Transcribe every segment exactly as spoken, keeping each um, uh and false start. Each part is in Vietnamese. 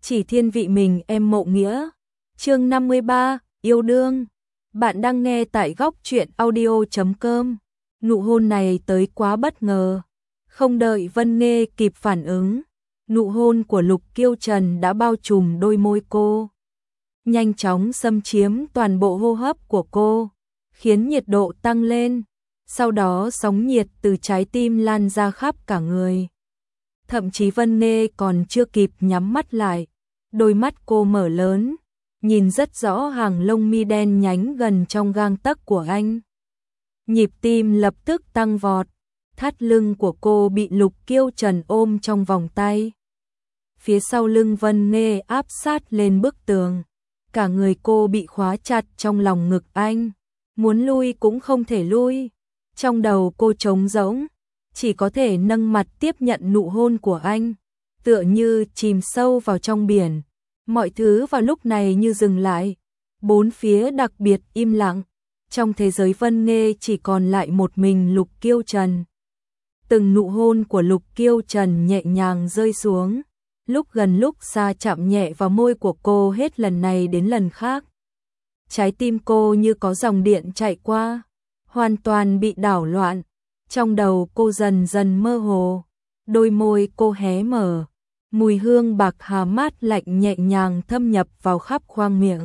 Chỉ thiên vị mình em Mộ Nghĩa. Chương năm mươi ba, yêu đương. Bạn đang nghe tại góc truyện audio chấm com. Nụ hôn này tới quá bất ngờ. Không đợi Vân Nghê kịp phản ứng, nụ hôn của Lục Kiêu Trần đã bao trùm đôi môi cô, nhanh chóng xâm chiếm toàn bộ hô hấp của cô, khiến nhiệt độ tăng lên. Sau đó sóng nhiệt từ trái tim lan ra khắp cả người. Thậm chí Vân Nghê còn chưa kịp nhắm mắt lại, đôi mắt cô mở lớn, nhìn rất rõ hàng lông mi đen nhánh gần trong gang tấc của anh. Nhịp tim lập tức tăng vọt, thắt lưng của cô bị Lục Kiêu Trần ôm trong vòng tay. Phía sau lưng Vân Nghê áp sát lên bức tường, cả người cô bị khóa chặt trong lòng ngực anh, muốn lui cũng không thể lui. Trong đầu cô trống rỗng, chỉ có thể nâng mặt tiếp nhận nụ hôn của anh, tựa như chìm sâu vào trong biển. Mọi thứ vào lúc này như dừng lại, bốn phía đặc biệt im lặng. Trong thế giới Vân Nghê chỉ còn lại một mình Lục Kiêu Trần. Từng nụ hôn của Lục Kiêu Trần nhẹ nhàng rơi xuống, lúc gần lúc xa chạm nhẹ vào môi của cô hết lần này đến lần khác. Trái tim cô như có dòng điện chạy qua, hoàn toàn bị đảo loạn. Trong đầu cô dần dần mơ hồ, đôi môi cô hé mở, mùi hương bạc hà mát lạnh nhẹ nhàng thâm nhập vào khắp khoang miệng.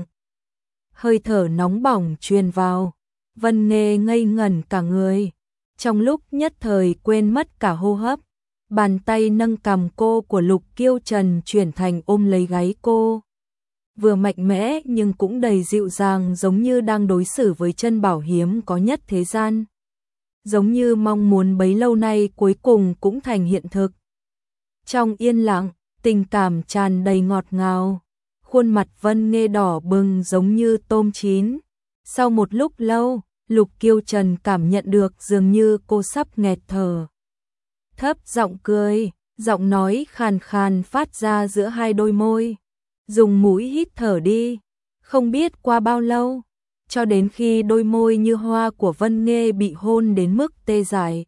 Hơi thở nóng bỏng truyền vào, Vân Nghê ngây ngẩn cả người, trong lúc nhất thời quên mất cả hô hấp. Bàn tay nâng cằm cô của Lục Kiêu Trần chuyển thành ôm lấy gáy cô, vừa mạnh mẽ nhưng cũng đầy dịu dàng, giống như đang đối xử với chân bảo hiếm có nhất thế gian. Giống như mong muốn bấy lâu nay cuối cùng cũng thành hiện thực. Trong yên lặng, tình cảm tràn đầy ngọt ngào, khuôn mặt Vân Nghê đỏ bừng giống như tôm chín. Sau một lúc lâu, Lục Kiêu Trần cảm nhận được dường như cô sắp nghẹt thở. Thấp giọng cười, giọng nói khàn khàn phát ra giữa hai đôi môi. Dùng mũi hít thở đi. Không biết qua bao lâu, cho đến khi đôi môi như hoa của Vân Nghê bị hôn đến mức tê dại,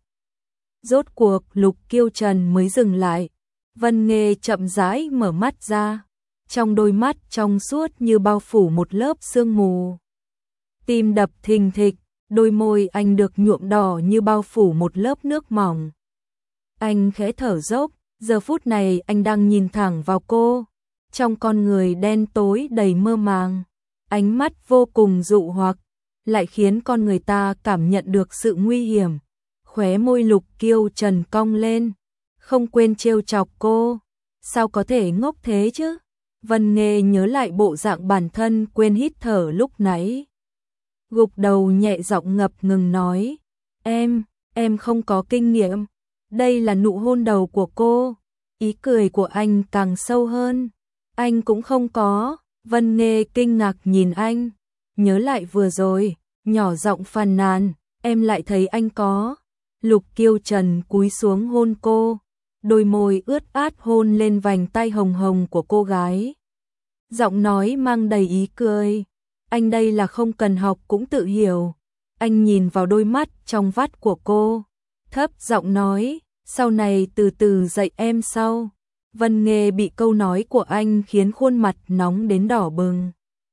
rốt cuộc Lục Kiêu Trần mới dừng lại. Vân Nghê chậm rãi mở mắt ra, trong đôi mắt trong suốt như bao phủ một lớp sương mù. Tim đập thình thịch, đôi môi anh được nhuộm đỏ như bao phủ một lớp nước mỏng. Anh khẽ thở dốc, giờ phút này anh đang nhìn thẳng vào cô, trong con người đen tối đầy mơ màng, ánh mắt vô cùng dụ hoặc, lại khiến con người ta cảm nhận được sự nguy hiểm. Khóe môi Lục Kiêu Trần cong lên, không quên trêu chọc cô. Sao có thể ngốc thế chứ? Vân Nghê nhớ lại bộ dạng bản thân quên hít thở lúc nãy, gục đầu nhẹ giọng ngập ngừng nói, em, em không có kinh nghiệm. Đây là nụ hôn đầu của cô. Ý cười của anh càng sâu hơn. Anh cũng không có. Vân Nghê kinh ngạc nhìn anh, nhớ lại vừa rồi, nhỏ giọng phàn nàn, em lại thấy anh có. Lục Kiêu Trần cúi xuống hôn cô, đôi môi ướt át hôn lên vành tay hồng hồng của cô gái. Giọng nói mang đầy ý cười, anh đây là không cần học cũng tự hiểu. Anh nhìn vào đôi mắt trong vắt của cô, thấp giọng nói, sau này từ từ dạy em sau. Vân Nghê bị câu nói của anh khiến khuôn mặt nóng đến đỏ bừng.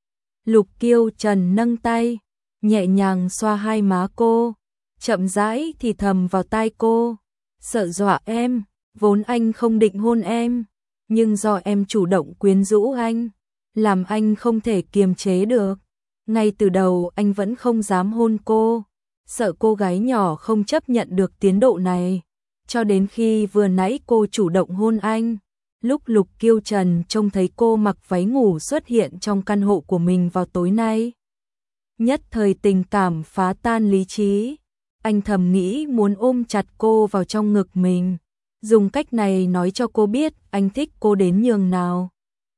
Lục Kiêu Trần nâng tay, nhẹ nhàng xoa hai má cô, chậm rãi thì thầm vào tai cô, sợ dọa em, vốn anh không định hôn em, nhưng do em chủ động quyến rũ anh, làm anh không thể kiềm chế được. Ngay từ đầu anh vẫn không dám hôn cô, sợ cô gái nhỏ không chấp nhận được tiến độ này, cho đến khi vừa nãy cô chủ động hôn anh. Lúc Lục Kiêu Trần trông thấy cô mặc váy ngủ xuất hiện trong căn hộ của mình vào tối nay, nhất thời tình cảm phá tan lý trí. Anh thầm nghĩ muốn ôm chặt cô vào trong ngực mình, dùng cách này nói cho cô biết anh thích cô đến nhường nào.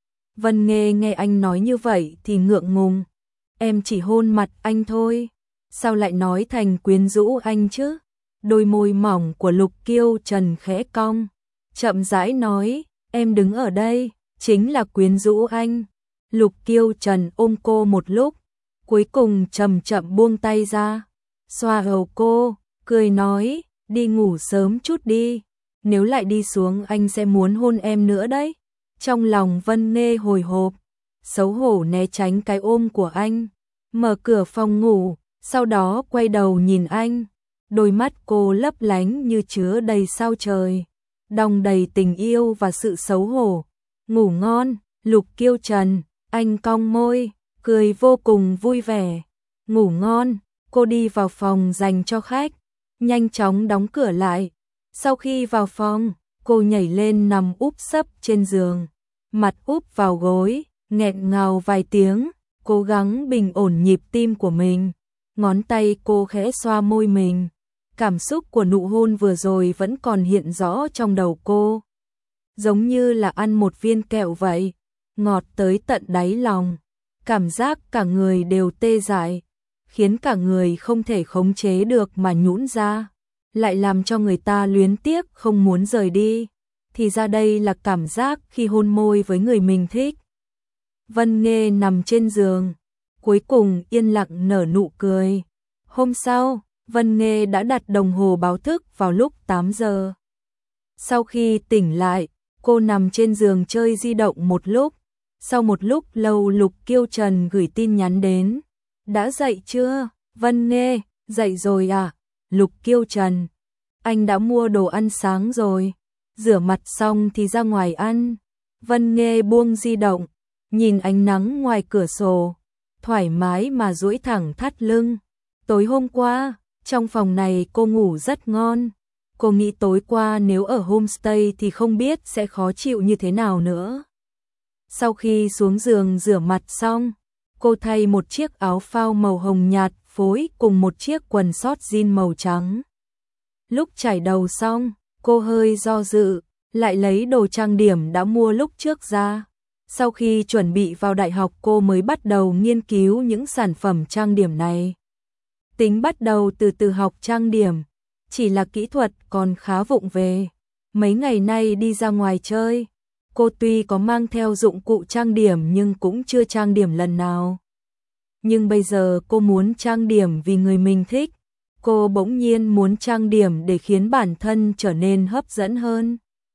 Vân Nghê nghe anh nói như vậy thì ngượng ngùng, em chỉ hôn mặt anh thôi, sao lại nói thành quyến rũ anh chứ? Đôi môi mỏng của Lục Kiêu Trần khẽ cong, chậm rãi nói, em đứng ở đây, chính là quyến rũ anh. Lục Kiêu Trần ôm cô một lúc, cuối cùng chậm chậm buông tay ra, xoa đầu cô, cười nói, đi ngủ sớm chút đi, nếu lại đi xuống anh sẽ muốn hôn em nữa đấy. Trong lòng Vân Nghê hồi hộp, xấu hổ né tránh cái ôm của anh, mở cửa phòng ngủ, sau đó quay đầu nhìn anh. Đôi mắt cô lấp lánh như chứa đầy sao trời, đong đầy tình yêu và sự xấu hổ. Ngủ ngon, Lục Kiêu Trần, anh cong môi, cười vô cùng vui vẻ. Ngủ ngon, cô đi vào phòng dành cho khách, nhanh chóng đóng cửa lại. Sau khi vào phòng, cô nhảy lên nằm úp sấp trên giường, mặt úp vào gối, nghẹn ngào vài tiếng, cố gắng bình ổn nhịp tim của mình. Ngón tay cô khẽ xoa môi mình. Cảm xúc của nụ hôn vừa rồi vẫn còn hiện rõ trong đầu cô. Giống như là ăn một viên kẹo vậy, ngọt tới tận đáy lòng. Cảm giác cả người đều tê dại, khiến cả người không thể khống chế được mà nhũn ra, lại làm cho người ta luyến tiếc không muốn rời đi. Thì ra đây là cảm giác khi hôn môi với người mình thích. Vân Nghê nằm trên giường, cuối cùng yên lặng nở nụ cười. Hôm sau, Vân Nghê đã đặt đồng hồ báo thức vào lúc tám giờ. Sau khi tỉnh lại, cô nằm trên giường chơi di động một lúc. Sau một lúc lâu Lục Kiêu Trần gửi tin nhắn đến. Đã dậy chưa? Vân Nghê, dậy rồi à? Lục Kiêu Trần, anh đã mua đồ ăn sáng rồi. Rửa mặt xong thì ra ngoài ăn. Vân Nghê buông di động, nhìn ánh nắng ngoài cửa sổ, thoải mái mà duỗi thẳng thắt lưng. Tối hôm qua, trong phòng này cô ngủ rất ngon. Cô nghĩ tối qua nếu ở homestay thì không biết sẽ khó chịu như thế nào nữa. Sau khi xuống giường rửa mặt xong, cô thay một chiếc áo phao màu hồng nhạt phối cùng một chiếc quần sót jean màu trắng. Lúc chải đầu xong, cô hơi do dự, lại lấy đồ trang điểm đã mua lúc trước ra. Sau khi chuẩn bị vào đại học cô mới bắt đầu nghiên cứu những sản phẩm trang điểm này. Tính bắt đầu từ từ học trang điểm, chỉ là kỹ thuật còn khá vụng về. Mấy ngày nay đi ra ngoài chơi, cô tuy có mang theo dụng cụ trang điểm nhưng cũng chưa trang điểm lần nào. Nhưng bây giờ cô muốn trang điểm vì người mình thích. Cô bỗng nhiên muốn trang điểm để khiến bản thân trở nên hấp dẫn hơn.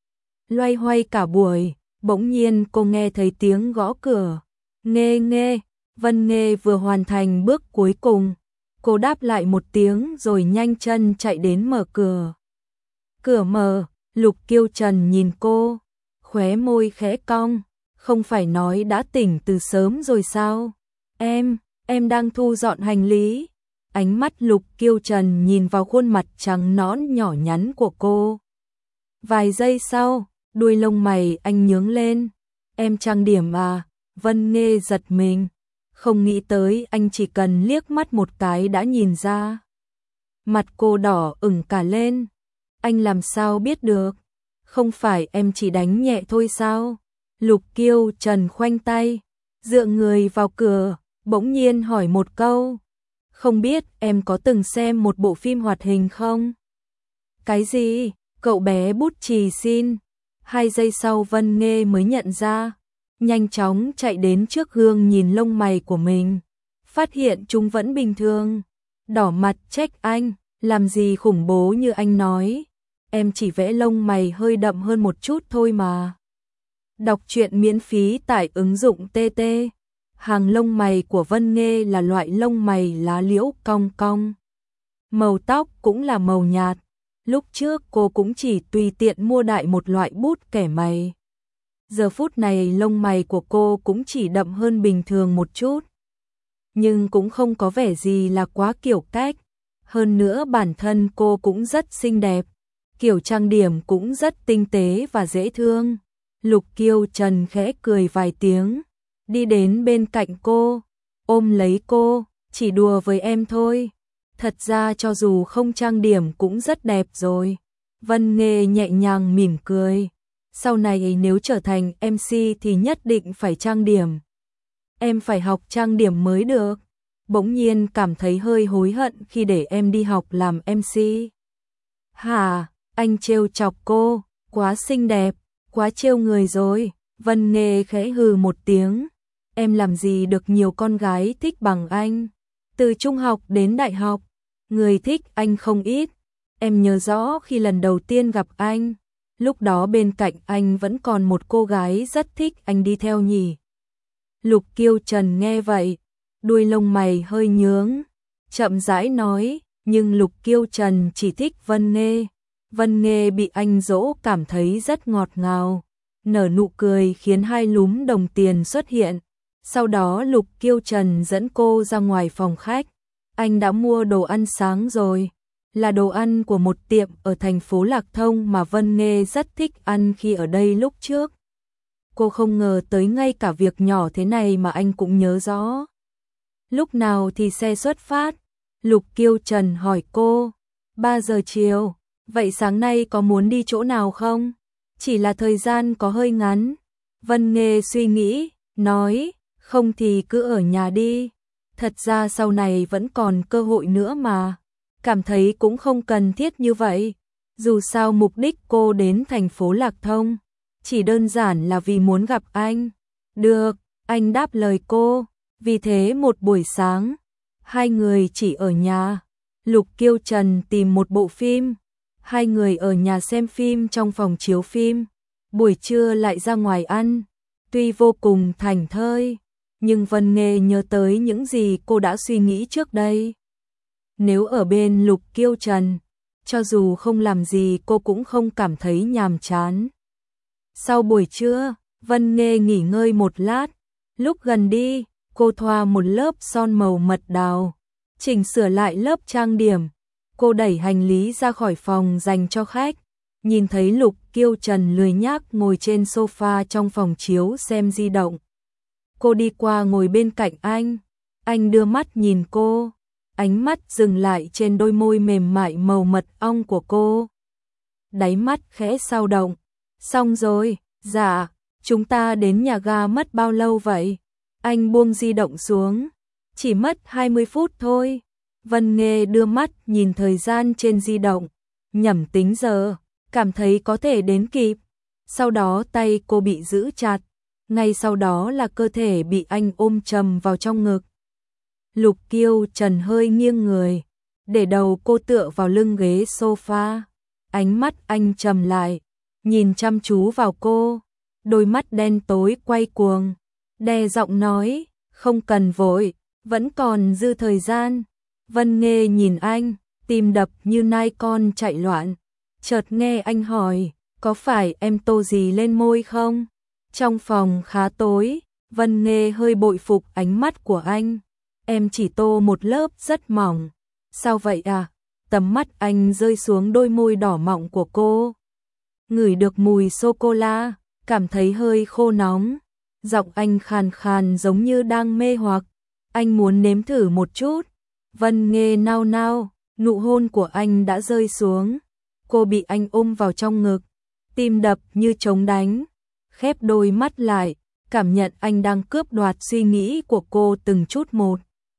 Loay hoay cả buổi, bỗng nhiên cô nghe thấy tiếng gõ cửa. Nghê Nghê, Vân Nghê vừa hoàn thành bước cuối cùng. Cô đáp lại một tiếng rồi nhanh chân chạy đến mở cửa. Cửa mở, Lục Kiêu Trần nhìn cô, khóe môi khẽ cong. Không phải nói đã tỉnh từ sớm rồi sao? Em, em đang thu dọn hành lý. Ánh mắt Lục Kiêu Trần nhìn vào khuôn mặt trắng nõn nhỏ nhắn của cô. Vài giây sau, đuôi lông mày anh nhướng lên. Em trang điểm à? Vân Nghê giật mình. Không nghĩ tới anh chỉ cần liếc mắt một cái đã nhìn ra. Mặt cô đỏ ửng cả lên. Anh làm sao biết được? Không phải em chỉ đánh nhẹ thôi sao? Lục Kiêu Trần khoanh tay, dựa người vào cửa, bỗng nhiên hỏi một câu. Không biết em có từng xem một bộ phim hoạt hình không? Cái gì? Cậu bé bút chì xin. Hai giây sau Vân Nghê mới nhận ra. Nhanh chóng chạy đến trước gương nhìn lông mày của mình. Phát hiện chúng vẫn bình thường. Đỏ mặt trách anh, làm gì khủng bố như anh nói. Em chỉ vẽ lông mày hơi đậm hơn một chút thôi mà. Đọc truyện miễn phí tại ứng dụng tê tê. Hàng lông mày của Vân Nghê là loại lông mày lá liễu cong cong. Màu tóc cũng là màu nhạt. Lúc trước cô cũng chỉ tùy tiện mua đại một loại bút kẻ mày. Giờ phút này lông mày của cô cũng chỉ đậm hơn bình thường một chút. Nhưng cũng không có vẻ gì là quá kiểu cách. Hơn nữa bản thân cô cũng rất xinh đẹp. Kiểu trang điểm cũng rất tinh tế và dễ thương. Lục Kiêu Trần khẽ cười vài tiếng, đi đến bên cạnh cô, ôm lấy cô, chỉ đùa với em thôi. Thật ra cho dù không trang điểm cũng rất đẹp rồi. Vân Nghê nhẹ nhàng mỉm cười. Sau này nếu trở thành em xê thì nhất định phải trang điểm. Em phải học trang điểm mới được. Bỗng nhiên cảm thấy hơi hối hận khi để em đi học làm em xê. Hả? Anh trêu chọc cô, quá xinh đẹp, quá trêu người rồi. Vân Nghê khẽ hừ một tiếng. Em làm gì được nhiều con gái thích bằng anh. Từ trung học đến đại học, người thích anh không ít. Em nhớ rõ khi lần đầu tiên gặp anh, lúc đó bên cạnh anh vẫn còn một cô gái rất thích anh đi theo nhỉ. Lục Kiêu Trần nghe vậy, đuôi lông mày hơi nhướng, chậm rãi nói, nhưng Lục Kiêu Trần chỉ thích Vân Nghê. Vân Nghê bị anh dỗ cảm thấy rất ngọt ngào, nở nụ cười khiến hai lúm đồng tiền xuất hiện. Sau đó Lục Kiêu Trần dẫn cô ra ngoài phòng khách. Anh đã mua đồ ăn sáng rồi, là đồ ăn của một tiệm ở thành phố Lạc Thông mà Vân Nghê rất thích ăn khi ở đây lúc trước. Cô không ngờ tới ngay cả việc nhỏ thế này mà anh cũng nhớ rõ. Lúc nào thì xe xuất phát? Lục Kiêu Trần hỏi cô. ba giờ chiều. Vậy sáng nay có muốn đi chỗ nào không? Chỉ là thời gian có hơi ngắn. Vân Nghê suy nghĩ, nói, không thì cứ ở nhà đi. Thật ra sau này vẫn còn cơ hội nữa mà. Cảm thấy cũng không cần thiết như vậy. Dù sao mục đích cô đến thành phố Lạc Thông chỉ đơn giản là vì muốn gặp anh. Được, anh đáp lời cô. Vì thế một buổi sáng, hai người chỉ ở nhà. Lục Kiêu Trần tìm một bộ phim. Hai người ở nhà xem phim trong phòng chiếu phim. Buổi trưa lại ra ngoài ăn. Tuy vô cùng thảnh thơi, nhưng Vân Nghê nhớ tới những gì cô đã suy nghĩ trước đây. Nếu ở bên Lục Kiêu Trần, cho dù không làm gì cô cũng không cảm thấy nhàm chán. Sau buổi trưa, Vân Nghê nghỉ ngơi một lát. Lúc gần đi, cô thoa một lớp son màu mật đào, chỉnh sửa lại lớp trang điểm. Cô đẩy hành lý ra khỏi phòng dành cho khách, nhìn thấy Lục Kiêu Trần lười nhác ngồi trên sofa trong phòng chiếu xem di động. Cô đi qua ngồi bên cạnh anh, anh đưa mắt nhìn cô, ánh mắt dừng lại trên đôi môi mềm mại màu mật ong của cô. Đáy mắt khẽ dao động. Xong rồi, dạ, chúng ta đến nhà ga mất bao lâu vậy? Anh buông di động xuống. Chỉ mất hai mươi phút thôi. Vân Nghê đưa mắt nhìn thời gian trên di động, nhẩm tính giờ, cảm thấy có thể đến kịp. Sau đó tay cô bị giữ chặt, ngay sau đó là cơ thể bị anh ôm chầm vào trong ngực. Lục Kiêu Trần hơi nghiêng người, để đầu cô tựa vào lưng ghế sofa. Ánh mắt anh trầm lại, nhìn chăm chú vào cô, đôi mắt đen tối quay cuồng, đè giọng nói, không cần vội, vẫn còn dư thời gian. Vân Nghê nhìn anh, tim đập như nai con chạy loạn. Chợt nghe anh hỏi, có phải em tô gì lên môi không? Trong phòng khá tối, Vân Nghê hơi bội phục ánh mắt của anh. Em chỉ tô một lớp rất mỏng. Sao vậy à? Tầm mắt anh rơi xuống đôi môi đỏ mọng của cô. Ngửi được mùi sô-cô-la, cảm thấy hơi khô nóng. Giọng anh khàn khàn giống như đang mê hoặc. Anh muốn nếm thử một chút. Vân Nghê nao nao, nụ hôn của anh đã rơi xuống. Cô bị anh ôm vào trong ngực, tim đập như trống đánh. Khép đôi mắt lại, cảm nhận anh đang cướp đoạt suy nghĩ của cô từng chút một.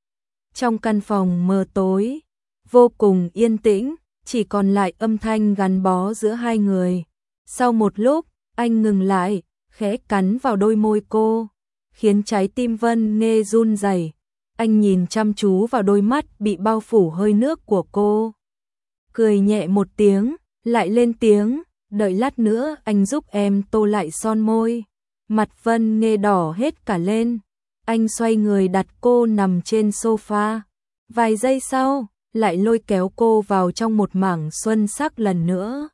Trong căn phòng mờ tối, vô cùng yên tĩnh, chỉ còn lại âm thanh gắn bó giữa hai người. Sau một lúc, anh ngừng lại, khẽ cắn vào đôi môi cô, khiến trái tim Vân Nghê run rẩy. Anh nhìn chăm chú vào đôi mắt bị bao phủ hơi nước của cô. Cười nhẹ một tiếng, lại lên tiếng, đợi lát nữa anh giúp em tô lại son môi. Mặt Vân Nghê đỏ hết cả lên. Anh xoay người đặt cô nằm trên sofa. Vài giây sau, lại lôi kéo cô vào trong một mảng xuân sắc lần nữa.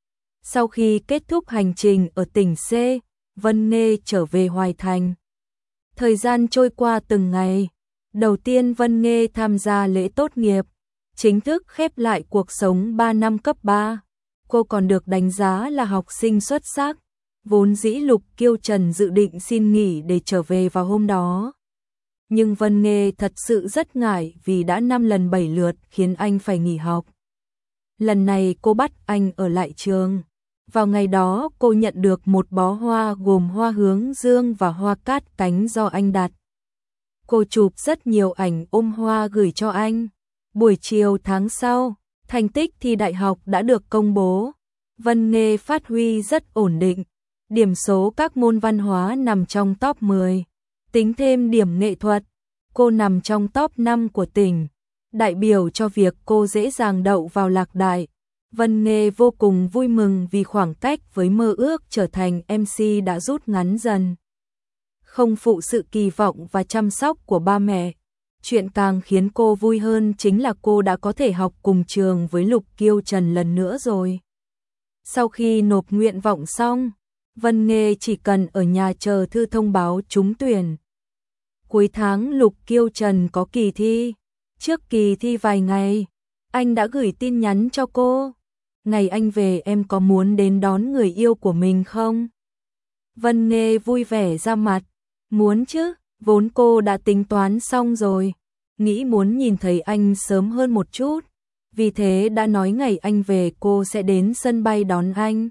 Sau khi kết thúc hành trình ở tỉnh C, Vân Nghê trở về Hoài Thành. Thời gian trôi qua từng ngày. Đầu tiên Vân Nghê tham gia lễ tốt nghiệp, chính thức khép lại cuộc sống ba năm cấp ba. Cô còn được đánh giá là học sinh xuất sắc. Vốn dĩ Lục Kiêu Trần dự định xin nghỉ để trở về vào hôm đó. Nhưng Vân Nghê thật sự rất ngại vì đã năm lần bảy lượt khiến anh phải nghỉ học. Lần này cô bắt anh ở lại trường. Vào ngày đó cô nhận được một bó hoa gồm hoa hướng dương và hoa cát cánh do anh đặt. Cô chụp rất nhiều ảnh ôm hoa gửi cho anh. Buổi chiều tháng sau, thành tích thi đại học đã được công bố. Vân Nghê phát huy rất ổn định. Điểm số các môn văn hóa nằm trong top mười. Tính thêm điểm nghệ thuật, cô nằm trong top năm của tỉnh. Đại biểu cho việc cô dễ dàng đậu vào Lạc Đại. Vân Nghê vô cùng vui mừng vì khoảng cách với mơ ước trở thành em xê đã rút ngắn dần. Không phụ sự kỳ vọng và chăm sóc của ba mẹ. Chuyện càng khiến cô vui hơn chính là cô đã có thể học cùng trường với Lục Kiêu Trần lần nữa rồi. Sau khi nộp nguyện vọng xong, Vân Nghê chỉ cần ở nhà chờ thư thông báo trúng tuyển. Cuối tháng Lục Kiêu Trần có kỳ thi. Trước kỳ thi vài ngày, anh đã gửi tin nhắn cho cô. Ngày anh về em có muốn đến đón người yêu của mình không? Vân Nghê vui vẻ ra mặt. Muốn chứ, vốn cô đã tính toán xong rồi. Nghĩ muốn nhìn thấy anh sớm hơn một chút. Vì thế đã nói ngày anh về cô sẽ đến sân bay đón anh.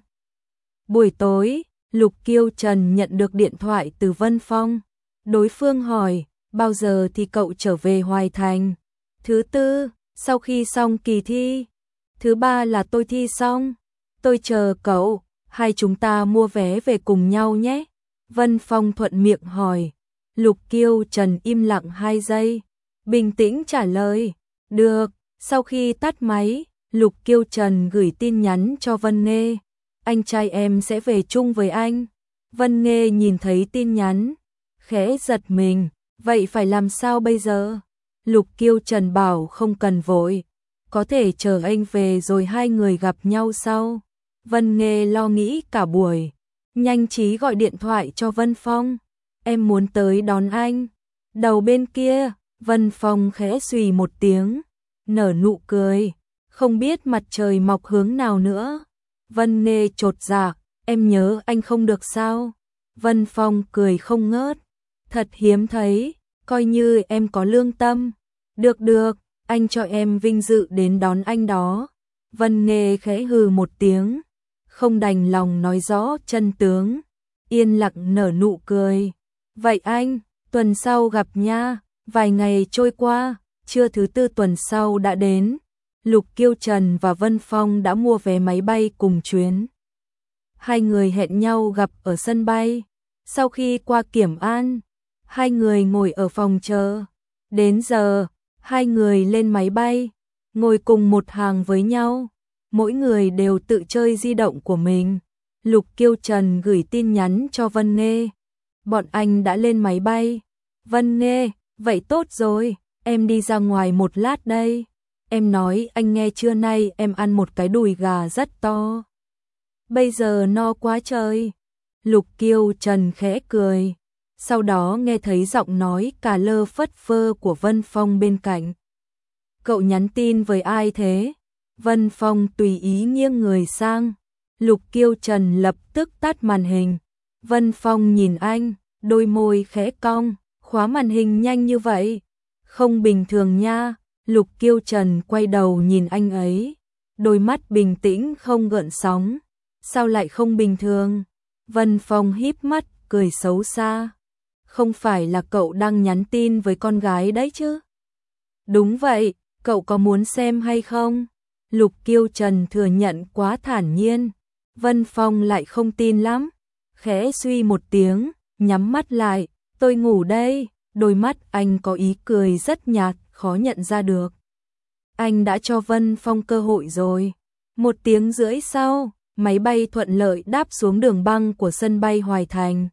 Buổi tối, Lục Kiêu Trần nhận được điện thoại từ Vân Phong. Đối phương hỏi, bao giờ thì cậu trở về Hoài Thành? Thứ tư, sau khi xong kỳ thi. Thứ ba là tôi thi xong. Tôi chờ cậu, hai chúng ta mua vé về cùng nhau nhé. Vân Phong thuận miệng hỏi. Lục Kiêu Trần im lặng hai giây. Bình tĩnh trả lời. Được. Sau khi tắt máy, Lục Kiêu Trần gửi tin nhắn cho Vân Nghê. Anh trai em sẽ về chung với anh. Vân Nghê nhìn thấy tin nhắn, khẽ giật mình. Vậy phải làm sao bây giờ? Lục Kiêu Trần bảo không cần vội. Có thể chờ anh về rồi hai người gặp nhau sau. Vân Nghê lo nghĩ cả buổi. Nhanh trí gọi điện thoại cho Vân Phong. Em muốn tới đón anh. Đầu bên kia, Vân Phong khẽ xùy một tiếng. Nở nụ cười. Không biết mặt trời mọc hướng nào nữa. Vân Nghê chột dạ. Em nhớ anh không được sao? Vân Phong cười không ngớt. Thật hiếm thấy. Coi như em có lương tâm. Được được. Anh cho em vinh dự đến đón anh đó. Vân Nghê khẽ hừ một tiếng. Không đành lòng nói rõ chân tướng. Yên lặng nở nụ cười. Vậy anh, tuần sau gặp nha. Vài ngày trôi qua, trưa thứ tư tuần sau đã đến. Lục Kiêu Trần và Vân Phong đã mua vé máy bay cùng chuyến. Hai người hẹn nhau gặp ở sân bay. Sau khi qua kiểm an, hai người ngồi ở phòng chờ. Đến giờ, hai người lên máy bay, ngồi cùng một hàng với nhau. Mỗi người đều tự chơi di động của mình. Lục Kiêu Trần gửi tin nhắn cho Vân Nghê. Bọn anh đã lên máy bay. Vân Nghê, vậy tốt rồi, em đi ra ngoài một lát đây. Em nói anh nghe trưa nay em ăn một cái đùi gà rất to. Bây giờ no quá trời. Lục Kiêu Trần khẽ cười. Sau đó nghe thấy giọng nói cà lơ phất phơ của Vân Phong bên cạnh. Cậu nhắn tin với ai thế? Vân Phong tùy ý nghiêng người sang. Lục Kiêu Trần lập tức tắt màn hình. Vân Phong nhìn anh, đôi môi khẽ cong, khóa màn hình nhanh như vậy. Không bình thường nha. Lục Kiêu Trần quay đầu nhìn anh ấy. Đôi mắt bình tĩnh không gợn sóng. Sao lại không bình thường? Vân Phong híp mắt, cười xấu xa. Không phải là cậu đang nhắn tin với con gái đấy chứ? Đúng vậy, cậu có muốn xem hay không? Lục Kiêu Trần thừa nhận quá thản nhiên. Vân Phong lại không tin lắm. Khẽ suy một tiếng, nhắm mắt lại. Tôi ngủ đây. Đôi mắt anh có ý cười rất nhạt, khó nhận ra được. Anh đã cho Vân Phong cơ hội rồi. Một tiếng rưỡi sau, máy bay thuận lợi đáp xuống đường băng của sân bay Hoài Thành.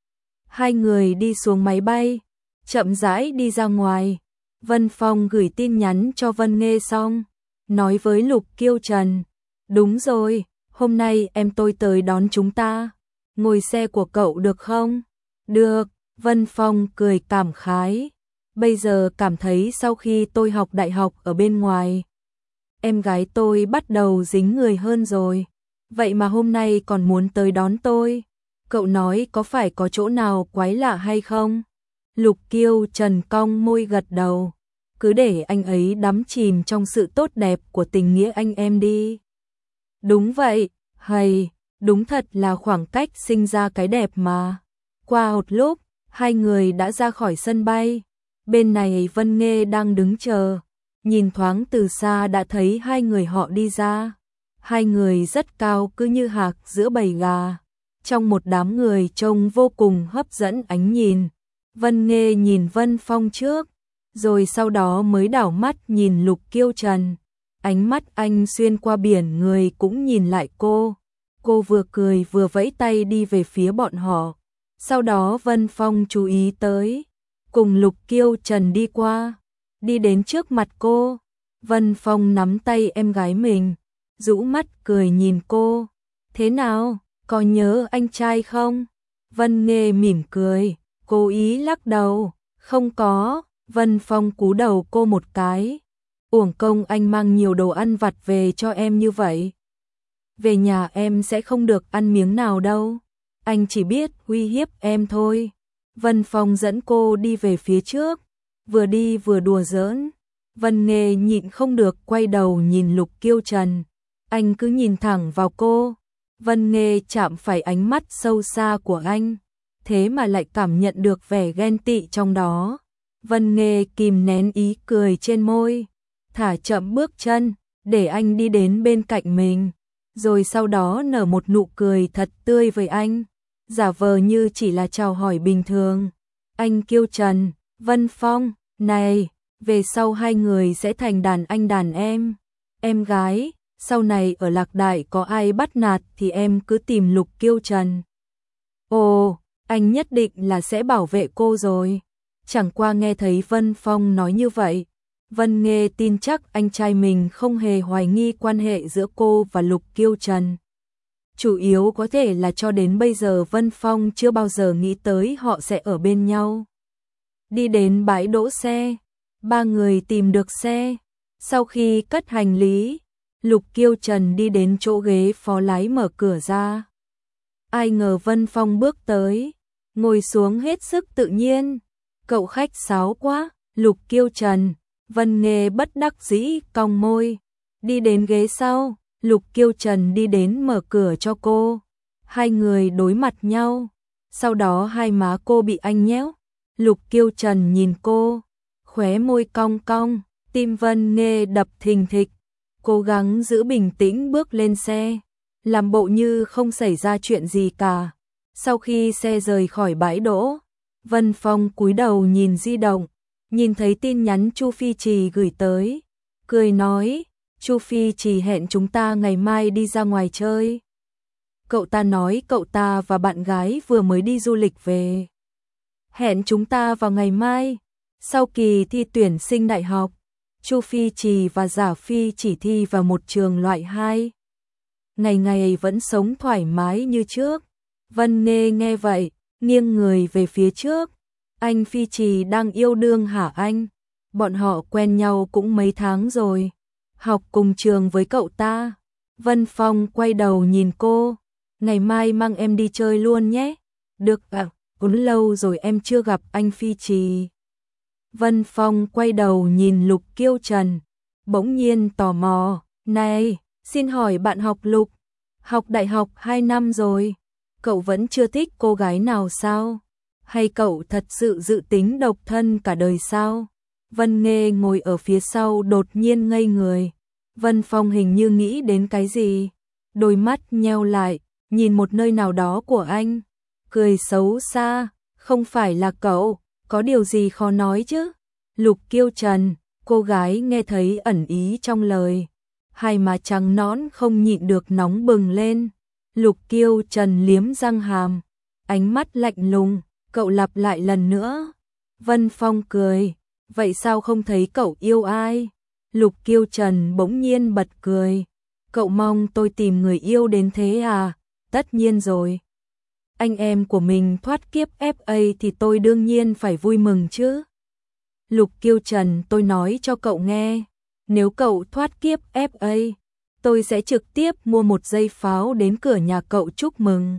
Hai người đi xuống máy bay, chậm rãi đi ra ngoài. Vân Phong gửi tin nhắn cho Vân Nghê xong, nói với Lục Kiêu Trần. Đúng rồi, hôm nay em tôi tới đón chúng ta. Ngồi xe của cậu được không? Được, Vân Phong cười cảm khái. Bây giờ cảm thấy sau khi tôi học đại học ở bên ngoài, em gái tôi bắt đầu dính người hơn rồi. Vậy mà hôm nay còn muốn tới đón tôi. Cậu nói có phải có chỗ nào quái lạ hay không? Lục Kiêu Trần cong môi gật đầu. Cứ để anh ấy đắm chìm trong sự tốt đẹp của tình nghĩa anh em đi. Đúng vậy, hay, đúng thật là khoảng cách sinh ra cái đẹp mà. Qua một lúc, hai người đã ra khỏi sân bay. Bên này Vân Nghê đang đứng chờ. Nhìn thoáng từ xa đã thấy hai người họ đi ra. Hai người rất cao cứ như hạc giữa bầy gà. Trong một đám người trông vô cùng hấp dẫn ánh nhìn. Vân Nghê nhìn Vân Phong trước, rồi sau đó mới đảo mắt nhìn Lục Kiêu Trần. Ánh mắt anh xuyên qua biển người cũng nhìn lại cô. Cô vừa cười vừa vẫy tay đi về phía bọn họ. Sau đó Vân Phong chú ý tới, cùng Lục Kiêu Trần đi qua, đi đến trước mặt cô. Vân Phong nắm tay em gái mình, rũ mắt cười nhìn cô. Thế nào, có nhớ anh trai không? Vân Nghê mỉm cười, cố ý lắc đầu. Không có. Vân Phong cú đầu cô một cái. Uổng công anh mang nhiều đồ ăn vặt về cho em như vậy. Về nhà em sẽ không được ăn miếng nào đâu. Anh chỉ biết uy hiếp em thôi. Vân Phong dẫn cô đi về phía trước, vừa đi vừa đùa giỡn. Vân Nghê nhịn không được quay đầu nhìn Lục Kiêu Trần. Anh cứ nhìn thẳng vào cô. Vân Nghê chạm phải ánh mắt sâu xa của anh, thế mà lại cảm nhận được vẻ ghen tị trong đó. Vân Nghê kìm nén ý cười trên môi, thả chậm bước chân, để anh đi đến bên cạnh mình, rồi sau đó nở một nụ cười thật tươi với anh, giả vờ như chỉ là chào hỏi bình thường. Anh Kiêu Trần, Vân Phong, này, về sau hai người sẽ thành đàn anh đàn em, em gái, sau này ở Lạc Đại có ai bắt nạt thì em cứ tìm Lục Kiêu Trần. Ồ, anh nhất định là sẽ bảo vệ cô rồi. Chẳng qua nghe thấy Vân Phong nói như vậy, Vân Nghê tin chắc anh trai mình không hề hoài nghi quan hệ giữa cô và Lục Kiêu Trần. Chủ yếu có thể là cho đến bây giờ Vân Phong chưa bao giờ nghĩ tới họ sẽ ở bên nhau. Đi đến bãi đỗ xe, ba người tìm được xe. Sau khi cất hành lý, Lục Kiêu Trần đi đến chỗ ghế phó lái mở cửa ra. Ai ngờ Vân Phong bước tới, ngồi xuống hết sức tự nhiên. Cậu khách sáo quá, Lục Kiêu Trần. Vân Nghê bất đắc dĩ cong môi, đi đến ghế sau. Lục Kiêu Trần đi đến mở cửa cho cô. Hai người đối mặt nhau, sau đó hai má cô bị anh nhéo. Lục Kiêu Trần nhìn cô, khóe môi cong cong, tim Vân Nghê đập thình thịch. Cố gắng giữ bình tĩnh bước lên xe, làm bộ như không xảy ra chuyện gì cả. Sau khi xe rời khỏi bãi đỗ, Vân Phong cúi đầu nhìn di động, nhìn thấy tin nhắn Chu Phi Trì gửi tới, cười nói, Chu Phi Trì hẹn chúng ta ngày mai đi ra ngoài chơi. Cậu ta nói cậu ta và bạn gái vừa mới đi du lịch về. Hẹn chúng ta vào ngày mai, sau kỳ thi tuyển sinh đại học. Chu Phi Trì và Giả Phi chỉ thi vào một trường loại hai. Ngày ngày vẫn sống thoải mái như trước. Vân Nghê nghe vậy, nghiêng người về phía trước. Anh Phi Trì đang yêu đương hả anh? Bọn họ quen nhau cũng mấy tháng rồi. Học cùng trường với cậu ta. Vân Phong quay đầu nhìn cô. Ngày mai mang em đi chơi luôn nhé. Được ạ, cũng lâu rồi em chưa gặp anh Phi Trì. Vân Phong quay đầu nhìn Lục Kiêu Trần, bỗng nhiên tò mò, này, xin hỏi bạn học Lục, học đại học hai năm rồi, cậu vẫn chưa thích cô gái nào sao? Hay cậu thật sự dự tính độc thân cả đời sao? Vân Nghê ngồi ở phía sau đột nhiên ngây người. Vân Phong hình như nghĩ đến cái gì, đôi mắt nheo lại, nhìn một nơi nào đó của anh, cười xấu xa, không phải là cậu. Có điều gì khó nói chứ? Lục Kiêu Trần, cô gái nghe thấy ẩn ý trong lời, hai má trắng nõn không nhịn được nóng bừng lên. Lục Kiêu Trần liếm răng hàm, ánh mắt lạnh lùng, cậu lặp lại lần nữa. Vân Phong cười, vậy sao không thấy cậu yêu ai? Lục Kiêu Trần bỗng nhiên bật cười, cậu mong tôi tìm người yêu đến thế à? Tất nhiên rồi. Anh em của mình thoát kiếp ép a thì tôi đương nhiên phải vui mừng chứ. Lục Kiêu Trần, tôi nói cho cậu nghe, nếu cậu thoát kiếp ép a, tôi sẽ trực tiếp mua một dây pháo đến cửa nhà cậu chúc mừng.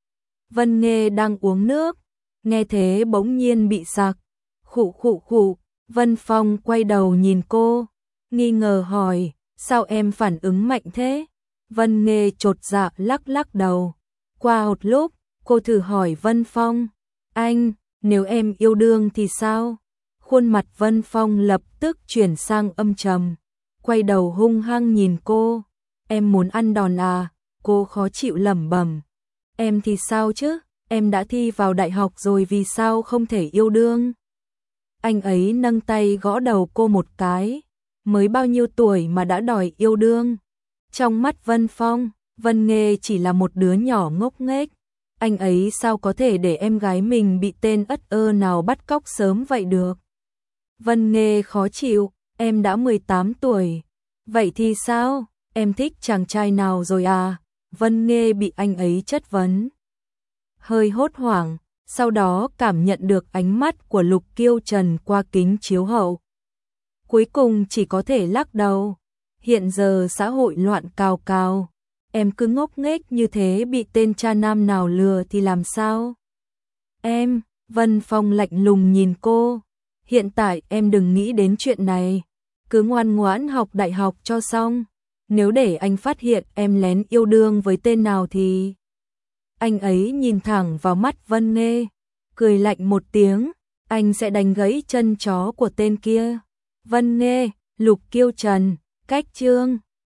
Vân Nghê đang uống nước, nghe thế bỗng nhiên bị sặc, khụ khụ khụ. Vân Phong quay đầu nhìn cô, nghi ngờ hỏi, sao em phản ứng mạnh thế? Vân Nghê chột dạ lắc lắc đầu. Qua một lúc, cô thử hỏi Vân Phong, anh, nếu em yêu đương thì sao? Khuôn mặt Vân Phong lập tức chuyển sang âm trầm, quay đầu hung hăng nhìn cô, em muốn ăn đòn à? Cô khó chịu lẩm bẩm, em thì sao chứ, em đã thi vào đại học rồi vì sao không thể yêu đương? Anh ấy nâng tay gõ đầu cô một cái, mới bao nhiêu tuổi mà đã đòi yêu đương. Trong mắt Vân Phong, Vân Nghê chỉ là một đứa nhỏ ngốc nghếch. Anh ấy sao có thể để em gái mình bị tên ất ơ nào bắt cóc sớm vậy được. Vân Nghê khó chịu, em đã mười tám tuổi. Vậy thì sao, em thích chàng trai nào rồi à? Vân Nghê bị anh ấy chất vấn. Hơi hốt hoảng, sau đó cảm nhận được ánh mắt của Lục Kiêu Trần qua kính chiếu hậu. Cuối cùng chỉ có thể lắc đầu. Hiện giờ xã hội loạn cào cào. Em cứ ngốc nghếch như thế bị tên cha nam nào lừa thì làm sao? Em, Vân Phong lạnh lùng nhìn cô. Hiện tại em đừng nghĩ đến chuyện này. Cứ ngoan ngoãn học đại học cho xong. Nếu để anh phát hiện em lén yêu đương với tên nào thì... Anh ấy nhìn thẳng vào mắt Vân Nghê, cười lạnh một tiếng, anh sẽ đánh gãy chân chó của tên kia. Vân Nghê, Lục Kiêu Trần, cách chương